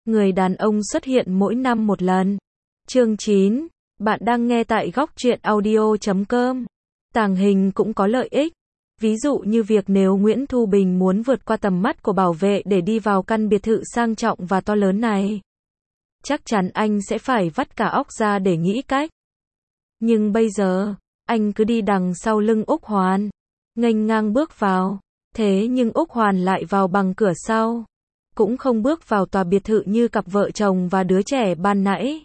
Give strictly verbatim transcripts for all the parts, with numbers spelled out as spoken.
Người đàn ông xuất hiện mỗi năm một lần. Chương chín. Bạn đang nghe tại góc truyện audio chấm com. Tàng hình cũng có lợi ích. Ví dụ như việc nếu Nguyễn Thu Bình muốn vượt qua tầm mắt của bảo vệ để đi vào căn biệt thự sang trọng và to lớn này, chắc chắn anh sẽ phải vắt cả óc ra để nghĩ cách. Nhưng bây giờ, anh cứ đi đằng sau lưng Úc Hoàn, nghênh ngang bước vào. Thế nhưng Úc Hoàn lại vào bằng cửa sau, cũng không bước vào tòa biệt thự như cặp vợ chồng và đứa trẻ ban nãy.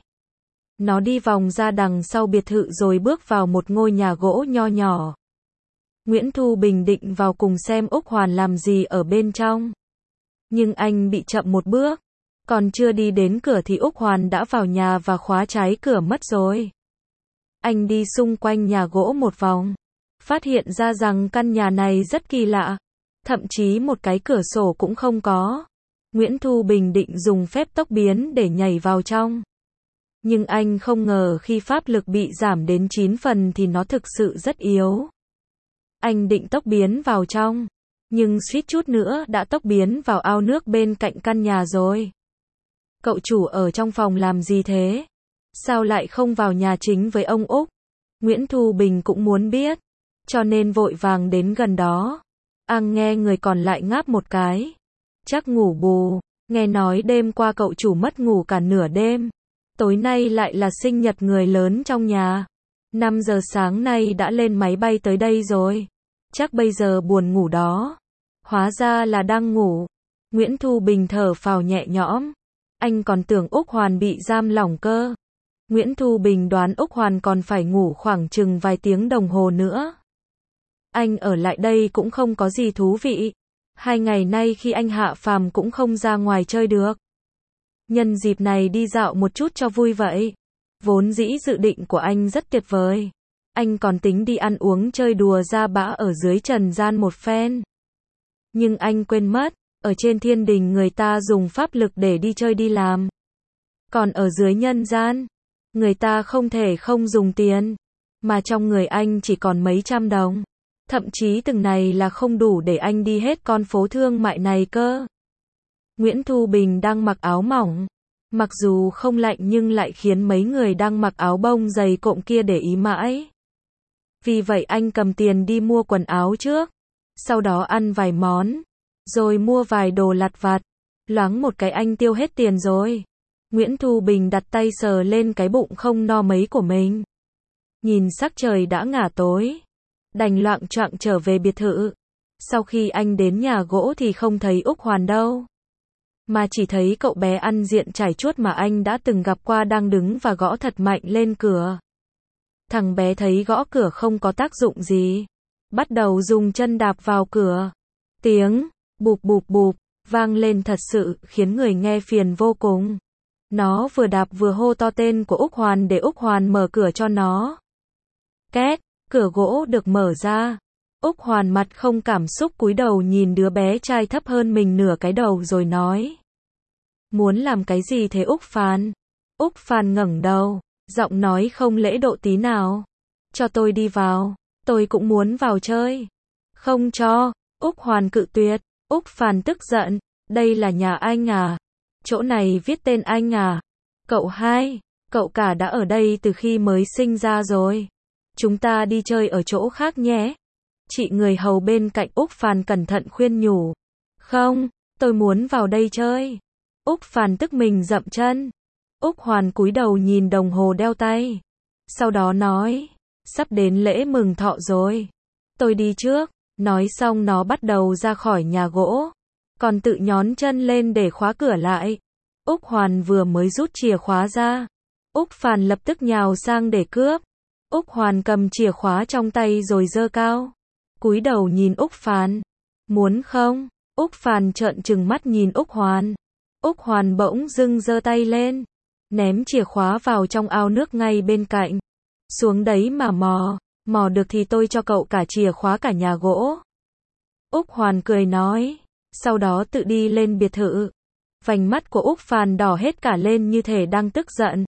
Nó đi vòng ra đằng sau biệt thự rồi bước vào một ngôi nhà gỗ nho nhỏ. Nguyễn Thu Bình định vào cùng xem Úc Hoàn làm gì ở bên trong. Nhưng anh bị chậm một bước. Còn chưa đi đến cửa thì Úc Hoàn đã vào nhà và khóa trái cửa mất rồi. Anh đi xung quanh nhà gỗ một vòng, phát hiện ra rằng căn nhà này rất kỳ lạ. Thậm chí một cái cửa sổ cũng không có. Nguyễn Thu Bình định dùng phép tốc biến để nhảy vào trong. Nhưng anh không ngờ khi pháp lực bị giảm đến chín phần thì nó thực sự rất yếu. Anh định tốc biến vào trong, nhưng suýt chút nữa đã tốc biến vào ao nước bên cạnh căn nhà rồi. Cậu chủ ở trong phòng làm gì thế? Sao lại không vào nhà chính với ông Úc? Nguyễn Thu Bình cũng muốn biết, cho nên vội vàng đến gần đó. Ang nghe người còn lại ngáp một cái. Chắc ngủ bù, nghe nói đêm qua cậu chủ mất ngủ cả nửa đêm. Tối nay lại là sinh nhật người lớn trong nhà. năm giờ sáng nay đã lên máy bay tới đây rồi. Chắc bây giờ buồn ngủ đó. Hóa ra là đang ngủ. Nguyễn Thu Bình thở phào nhẹ nhõm. Anh còn tưởng Úc Hoàn bị giam lỏng cơ. Nguyễn Thu Bình đoán Úc Hoàn còn phải ngủ khoảng chừng vài tiếng đồng hồ nữa. Anh ở lại đây cũng không có gì thú vị. Hai ngày nay khi anh hạ phàm cũng không ra ngoài chơi được. Nhân dịp này đi dạo một chút cho vui vậy. Vốn dĩ dự định của anh rất tuyệt vời. Anh còn tính đi ăn uống chơi đùa ra bã ở dưới trần gian một phen. Nhưng anh quên mất, ở trên thiên đình người ta dùng pháp lực để đi chơi đi làm. Còn ở dưới nhân gian, người ta không thể không dùng tiền. Mà trong người anh chỉ còn mấy trăm đồng. Thậm chí từng này là không đủ để anh đi hết con phố thương mại này cơ. Nguyễn Thu Bình đang mặc áo mỏng. Mặc dù không lạnh nhưng lại khiến mấy người đang mặc áo bông dày cộm kia để ý mãi. Vì vậy anh cầm tiền đi mua quần áo trước. Sau đó ăn vài món. Rồi mua vài đồ lặt vặt. Loáng một cái anh tiêu hết tiền rồi. Nguyễn Thu Bình đặt tay sờ lên cái bụng không no mấy của mình. Nhìn sắc trời đã ngả tối. Đành loạng choạng trở về biệt thự. Sau khi anh đến nhà gỗ thì không thấy Úc Hoàn đâu. Mà chỉ thấy cậu bé ăn diện trải chuốt mà anh đã từng gặp qua đang đứng và gõ thật mạnh lên cửa. Thằng bé thấy gõ cửa không có tác dụng gì. Bắt đầu dùng chân đạp vào cửa. Tiếng bụp bụp bụp vang lên thật sự khiến người nghe phiền vô cùng. Nó vừa đạp vừa hô to tên của Úc Hoàn để Úc Hoàn mở cửa cho nó. Két, cửa gỗ được mở ra. Úc Hoàn mặt không cảm xúc cúi đầu nhìn đứa bé trai thấp hơn mình nửa cái đầu rồi nói. Muốn làm cái gì thế Úc Phàn? Úc Phàn ngẩng đầu, giọng nói không lễ độ tí nào. Cho tôi đi vào, tôi cũng muốn vào chơi. Không cho, Úc Hoàn cự tuyệt. Úc Phàn tức giận, đây là nhà anh à? Chỗ này viết tên anh à? Cậu hai, cậu cả đã ở đây từ khi mới sinh ra rồi. Chúng ta đi chơi ở chỗ khác nhé. Chị người hầu bên cạnh Úc Phàn cẩn thận khuyên nhủ. Không, tôi muốn vào đây chơi. Úc Phàn tức mình dậm chân. Úc Hoàn cúi đầu nhìn đồng hồ đeo tay. Sau đó nói, sắp đến lễ mừng thọ rồi. Tôi đi trước. Nói xong nó bắt đầu ra khỏi nhà gỗ. Còn tự nhón chân lên để khóa cửa lại. Úc Hoàn vừa mới rút chìa khóa ra. Úc Phàn lập tức nhào sang để cướp. Úc Hoàn cầm chìa khóa trong tay rồi giơ cao. Cúi đầu nhìn Úc Phàn. Muốn không? Úc Phàn trợn trừng mắt nhìn Úc Hoàn. Úc Hoàn bỗng dưng giơ tay lên. Ném chìa khóa vào trong ao nước ngay bên cạnh. Xuống đấy mà mò. Mò được thì tôi cho cậu cả chìa khóa cả nhà gỗ. Úc Hoàn cười nói. Sau đó tự đi lên biệt thự. Vành mắt của Úc Phàn đỏ hết cả lên như thể đang tức giận.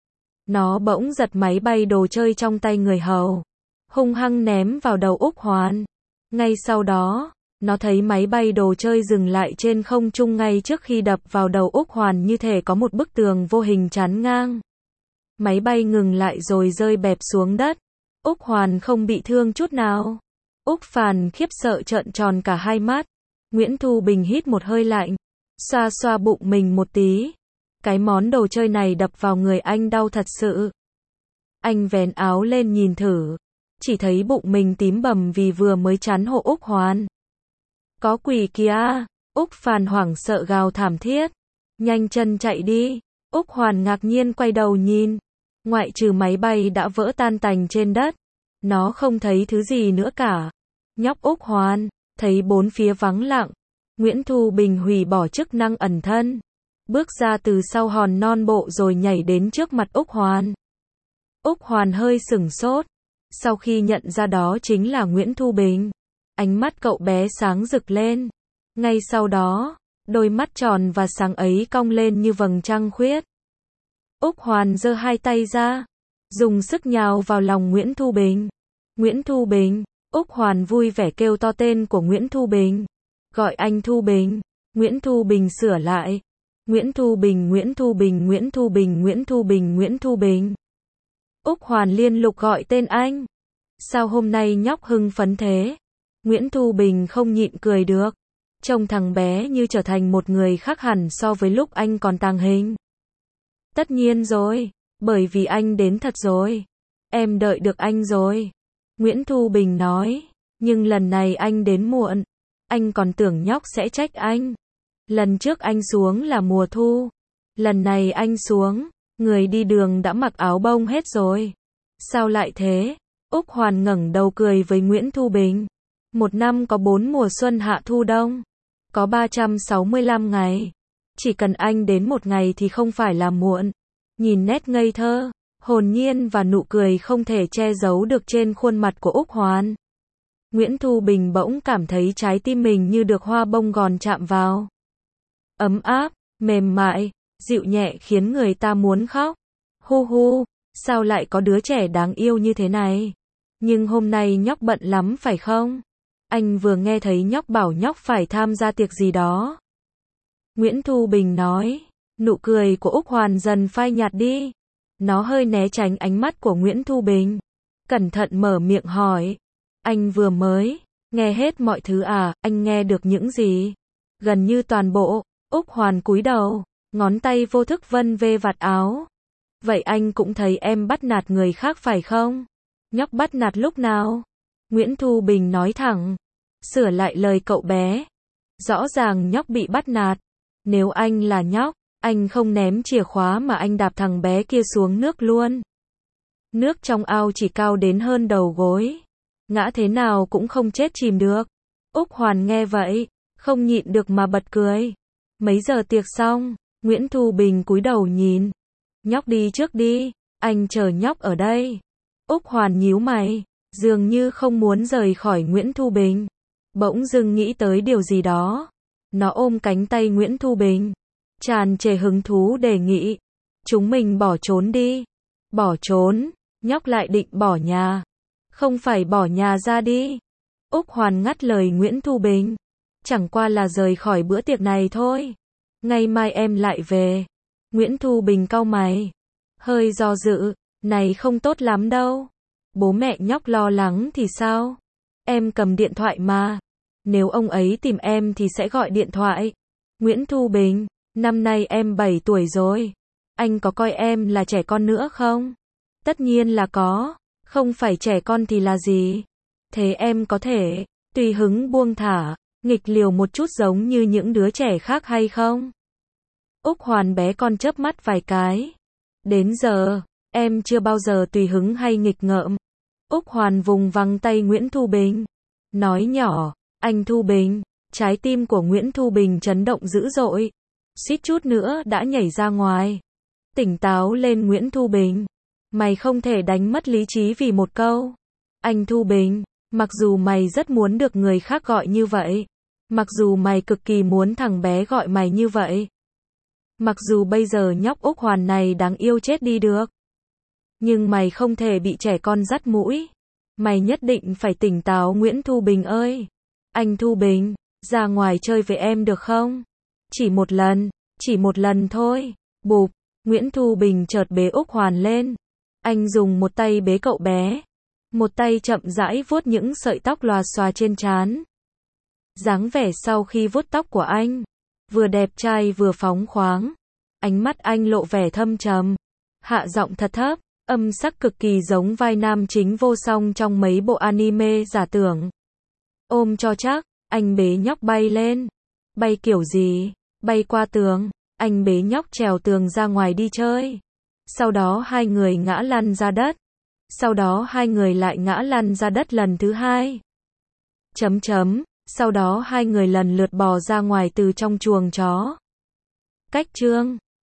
Nó bỗng giật máy bay đồ chơi trong tay người hầu. Hung hăng ném vào đầu Úc Hoàn. Ngay sau đó, Nó thấy máy bay đồ chơi dừng lại trên không trung ngay trước khi đập vào đầu Úc Hoàn như thể có một bức tường vô hình chắn ngang. Máy bay ngừng lại rồi rơi bẹp xuống đất. Úc Hoàn không bị thương chút nào. Úc Phàn khiếp sợ trợn tròn cả hai mắt. Nguyễn Thu Bình hít một hơi lạnh, xoa xoa bụng mình một tí. Cái món đồ chơi này đập vào người anh đau thật sự. Anh vén áo lên nhìn thử, chỉ thấy bụng mình tím bầm vì vừa mới chắn hộ Úc Hoàn. Có quỷ kìa, Úc Phàn hoảng sợ gào thảm thiết. Nhanh chân chạy đi. Úc Hoàn ngạc nhiên quay đầu nhìn. Ngoại trừ máy bay đã vỡ tan tành trên đất, nó không thấy thứ gì nữa cả. Nhóc Úc Hoàn, thấy bốn phía vắng lặng. Nguyễn Thu Bình hủy bỏ chức năng ẩn thân, bước ra từ sau hòn non bộ rồi nhảy đến trước mặt Úc Hoàn. Úc Hoàn hơi sửng sốt, sau khi nhận ra đó chính là Nguyễn Thu Bình. Ánh mắt cậu bé sáng rực lên. Ngay sau đó, đôi mắt tròn và sáng ấy cong lên như vầng trăng khuyết. Úc Hoàn giơ hai tay ra, dùng sức nhào vào lòng Nguyễn Thu Bình. Nguyễn Thu Bình, Úc Hoàn vui vẻ kêu to tên của Nguyễn Thu Bình. Gọi anh Thu Bình. Nguyễn Thu Bình sửa lại. Nguyễn Thu Bình, Nguyễn Thu Bình, Nguyễn Thu Bình, Nguyễn Thu Bình, Nguyễn Thu Bình. Úc Hoàn liên tục gọi tên anh. Sao hôm nay nhóc hưng phấn thế? Nguyễn Thu Bình không nhịn cười được. Trông thằng bé như trở thành một người khác hẳn so với lúc anh còn tàng hình. Tất nhiên rồi, bởi vì anh đến thật rồi. Em đợi được anh rồi. Nguyễn Thu Bình nói, nhưng lần này anh đến muộn. Anh còn tưởng nhóc sẽ trách anh. Lần trước anh xuống là mùa thu. Lần này anh xuống, người đi đường đã mặc áo bông hết rồi. Sao lại thế? Úc Hoàn ngẩng đầu cười với Nguyễn Thu Bình. Một năm có bốn mùa xuân hạ thu đông. Có ba trăm sáu mươi lăm ngày. Chỉ cần anh đến một ngày thì không phải là muộn. Nhìn nét ngây thơ, hồn nhiên và nụ cười không thể che giấu được trên khuôn mặt của Úc Hoàn. Nguyễn Thu Bình bỗng cảm thấy trái tim mình như được hoa bông gòn chạm vào. Ấm áp, mềm mại, dịu nhẹ khiến người ta muốn khóc. Hu hu, sao lại có đứa trẻ đáng yêu như thế này? Nhưng hôm nay nhóc bận lắm phải không? Anh vừa nghe thấy nhóc bảo nhóc phải tham gia tiệc gì đó. Nguyễn Thu Bình nói, nụ cười của Úc Hoàn dần phai nhạt đi. Nó hơi né tránh ánh mắt của Nguyễn Thu Bình. Cẩn thận mở miệng hỏi. Anh vừa mới nghe hết mọi thứ à? Anh nghe được những gì? Gần như toàn bộ. Úc Hoàn cúi đầu, ngón tay vô thức vân vê vạt áo. Vậy anh cũng thấy em bắt nạt người khác phải không? Nhóc bắt nạt lúc nào? Nguyễn Thu Bình nói thẳng, sửa lại lời cậu bé. Rõ ràng nhóc bị bắt nạt. Nếu anh là nhóc, anh không ném chìa khóa mà anh đạp thằng bé kia xuống nước luôn. Nước trong ao chỉ cao đến hơn đầu gối. Ngã thế nào cũng không chết chìm được. Úc Hoàn nghe vậy, không nhịn được mà bật cười. Mấy giờ tiệc xong, Nguyễn Thu Bình cúi đầu nhìn. Nhóc đi trước đi, anh chờ nhóc ở đây. Úc Hoàn nhíu mày, dường như không muốn rời khỏi Nguyễn Thu Bình. Bỗng dưng nghĩ tới điều gì đó. Nó ôm cánh tay Nguyễn Thu Bình, tràn trề hứng thú đề nghị. Chúng mình bỏ trốn đi. Bỏ trốn? Nhóc lại định bỏ nhà. Không phải bỏ nhà ra đi. Úc Hoàn ngắt lời Nguyễn Thu Bình. Chẳng qua là rời khỏi bữa tiệc này thôi. Ngày mai em lại về. Nguyễn Thu Bình cau mày, hơi do dự. Này không tốt lắm đâu. Bố mẹ nhóc lo lắng thì sao? Em cầm điện thoại mà. Nếu ông ấy tìm em thì sẽ gọi điện thoại. Nguyễn Thu Bình, năm nay em bảy tuổi rồi. Anh có coi em là trẻ con nữa không? Tất nhiên là có. Không phải trẻ con thì là gì? Thế em có thể tùy hứng buông thả, nghịch liều một chút giống như những đứa trẻ khác hay không? Úc Hoàn bé con chớp mắt vài cái. Đến giờ, em chưa bao giờ tùy hứng hay nghịch ngợm. Úc Hoàn vùng vằng tay Nguyễn Thu Bình, nói nhỏ, anh Thu Bình. Trái tim của Nguyễn Thu Bình chấn động dữ dội, suýt chút nữa đã nhảy ra ngoài. Tỉnh táo lên Nguyễn Thu Bình. Mày không thể đánh mất lý trí vì một câu. Anh Thu Bình, mặc dù mày rất muốn được người khác gọi như vậy. Mặc dù mày cực kỳ muốn thằng bé gọi mày như vậy. Mặc dù bây giờ nhóc Úc Hoàn này đáng yêu chết đi được. Nhưng mày không thể bị trẻ con dắt mũi. Mày nhất định phải tỉnh táo Nguyễn Thu Bình ơi. Anh Thu Bình, ra ngoài chơi với em được không? Chỉ một lần, chỉ một lần thôi. Bụp, Nguyễn Thu Bình chợt bế Úc Hoàn lên. Anh dùng một tay bế cậu bé, một tay chậm rãi vuốt những sợi tóc lòa xòa trên trán. Dáng vẻ sau khi vuốt tóc của anh, vừa đẹp trai vừa phóng khoáng. Ánh mắt anh lộ vẻ thâm trầm, hạ giọng thật thấp, âm sắc cực kỳ giống vai nam chính vô song trong mấy bộ anime giả tưởng. Ôm cho chắc, anh bế nhóc bay lên. Bay kiểu gì? Bay qua tường. Anh bế nhóc trèo tường ra ngoài đi chơi. Sau đó hai người ngã lăn ra đất. Sau đó hai người lại ngã lăn ra đất lần thứ hai. Chấm chấm. Sau đó hai người lần lượt bò ra ngoài từ trong chuồng chó. Cách chương